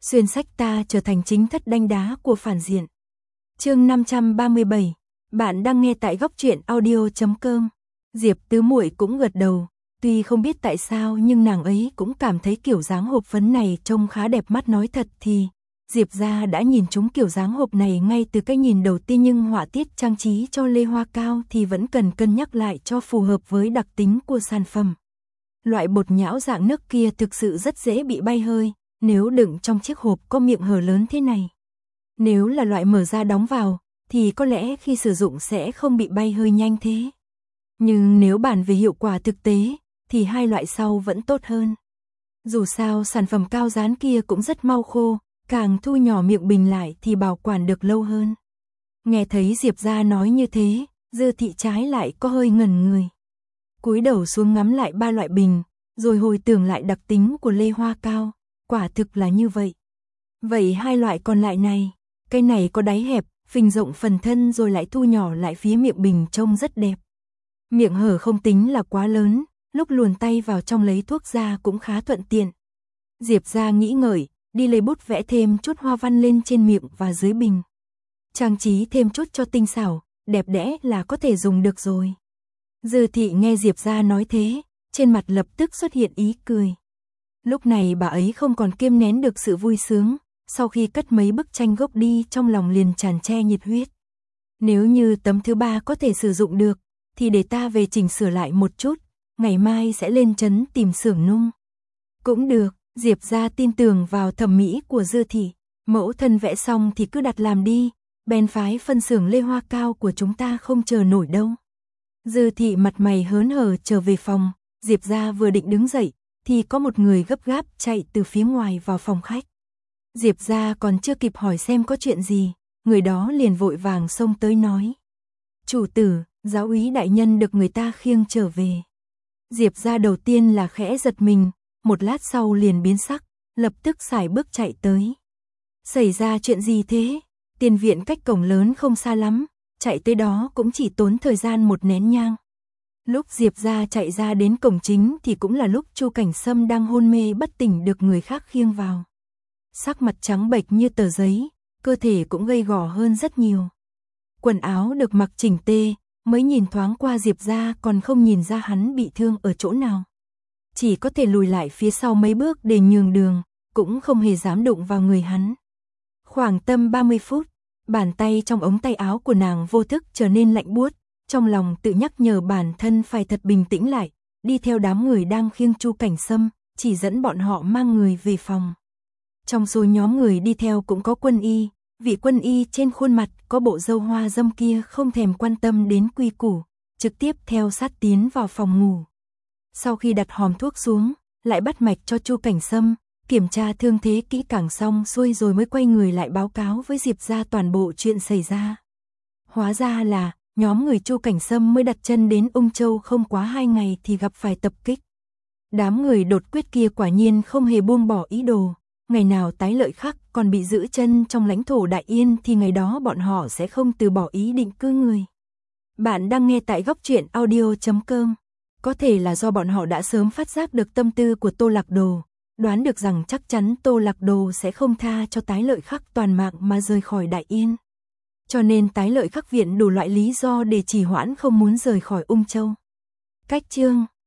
xuyên sách ta trở thành chính thất đanh đá của phản diện. Chương 537, bạn đang nghe tại góc truyện audio.com. Diệp Tứ Muội cũng gật đầu, tuy không biết tại sao nhưng nàng ấy cũng cảm thấy kiểu dáng hộp phấn này trông khá đẹp mắt. Nói thật thì Diệp gia đã nhìn trúng kiểu dáng hộp này ngay từ cái nhìn đầu tiên, nhưng họa tiết trang trí cho lê hoa cao thì vẫn cần cân nhắc lại cho phù hợp với đặc tính của sản phẩm. Loại bột nhão dạng nước kia thực sự rất dễ bị bay hơi, nếu đựng trong chiếc hộp có miệng hở lớn thế này. Nếu là loại mở ra đóng vào, thì có lẽ khi sử dụng sẽ không bị bay hơi nhanh thế. Nhưng nếu bàn về hiệu quả thực tế, thì hai loại sau vẫn tốt hơn. Dù sao sản phẩm cao dán kia cũng rất mau khô, càng thu nhỏ miệng bình lại thì bảo quản được lâu hơn. Nghe thấy Diệp gia nói như thế, Dư Thị trái lại có hơi ngẩn người. Cúi đầu xuống ngắm lại ba loại bình, rồi hồi tưởng lại đặc tính của lê hoa cao, quả thực là như vậy. Vậy hai loại còn lại này, cái này có đáy hẹp, phình rộng phần thân rồi lại thu nhỏ lại phía miệng bình trông rất đẹp. Miệng hở không tính là quá lớn, lúc luồn tay vào trong lấy thuốc ra cũng khá thuận tiện. Diệp gia nghĩ ngợi, đi lấy bút vẽ thêm chút hoa văn lên trên miệng và dưới bình. Trang trí thêm chút cho tinh xảo, đẹp đẽ là có thể dùng được rồi. Dư Thị nghe Diệp gia nói thế, trên mặt lập tức xuất hiện ý cười. Lúc này bà ấy không còn kiềm nén được sự vui sướng, sau khi cất mấy bức tranh gốc đi trong lòng liền tràn tre nhiệt huyết. Nếu như tấm thứ ba có thể sử dụng được, thì để ta về chỉnh sửa lại một chút, ngày mai sẽ lên trấn tìm xưởng nung. Cũng được, Diệp gia tin tưởng vào thẩm mỹ của Dư Thị, mẫu thân vẽ xong thì cứ đặt làm đi, bèn phái phân xưởng lê hoa cao của chúng ta không chờ nổi đâu. Dư Thị mặt mày hớn hở trở về phòng, Diệp gia vừa định đứng dậy, thì có một người gấp gáp chạy từ phía ngoài vào phòng khách. Diệp gia còn chưa kịp hỏi xem có chuyện gì, người đó liền vội vàng xông tới nói: "Chủ tử, giáo úy đại nhân được người ta khiêng trở về." Diệp gia đầu tiên là khẽ giật mình, một lát sau liền biến sắc, lập tức sải bước chạy tới. "Xảy ra chuyện gì thế?" Tiền viện cách cổng lớn không xa lắm, chạy tới đó cũng chỉ tốn thời gian một nén nhang. Lúc Diệp gia chạy ra đến cổng chính thì cũng là lúc Chu Cảnh Sâm đang hôn mê bất tỉnh được người khác khiêng vào. Sắc mặt trắng bệch như tờ giấy, cơ thể cũng gầy gò hơn rất nhiều. Quần áo được mặc chỉnh tề, mới nhìn thoáng qua Diệp gia còn không nhìn ra hắn bị thương ở chỗ nào. Chỉ có thể lùi lại phía sau mấy bước để nhường đường, cũng không hề dám đụng vào người hắn. Khoảng tầm 30 phút, bàn tay trong ống tay áo của nàng vô thức trở nên lạnh buốt, trong lòng tự nhắc nhở bản thân phải thật bình tĩnh lại, đi theo đám người đang khiêng Chu Cảnh Sâm, chỉ dẫn bọn họ mang người về phòng. Trong số nhóm người đi theo cũng có quân y, vị quân y trên khuôn mặt có bộ râu hoa râm kia không thèm quan tâm đến quy củ, trực tiếp theo sát tiến vào phòng ngủ. Sau khi đặt hòm thuốc xuống, lại bắt mạch cho Chu Cảnh Sâm, kiểm tra thương thế kỹ càng xong xuôi rồi mới quay người lại báo cáo với Diệp gia toàn bộ chuyện xảy ra. Hóa ra là nhóm người Chu Cảnh Sâm mới đặt chân đến Ung Châu không quá 2 ngày thì gặp phải tập kích. Đám người đột quyết kia quả nhiên không hề buông bỏ ý đồ, ngày nào Tái Lợi Khắc còn bị giữ chân trong lãnh thổ Đại Yên thì ngày đó bọn họ sẽ không từ bỏ ý định cư người. Bạn đang nghe tại góc truyện audio.com. Có thể là do bọn họ đã sớm phát giác được tâm tư của Tô Lạc Đồ, đoán được rằng chắc chắn Tô Lạc Đồ sẽ không tha cho Tái Lợi Khắc toàn mạng mà rời khỏi Đại Yên. Cho nên Tái Lợi Khắc viện đủ loại lý do để trì hoãn không muốn rời khỏi Ung Châu. Cách chương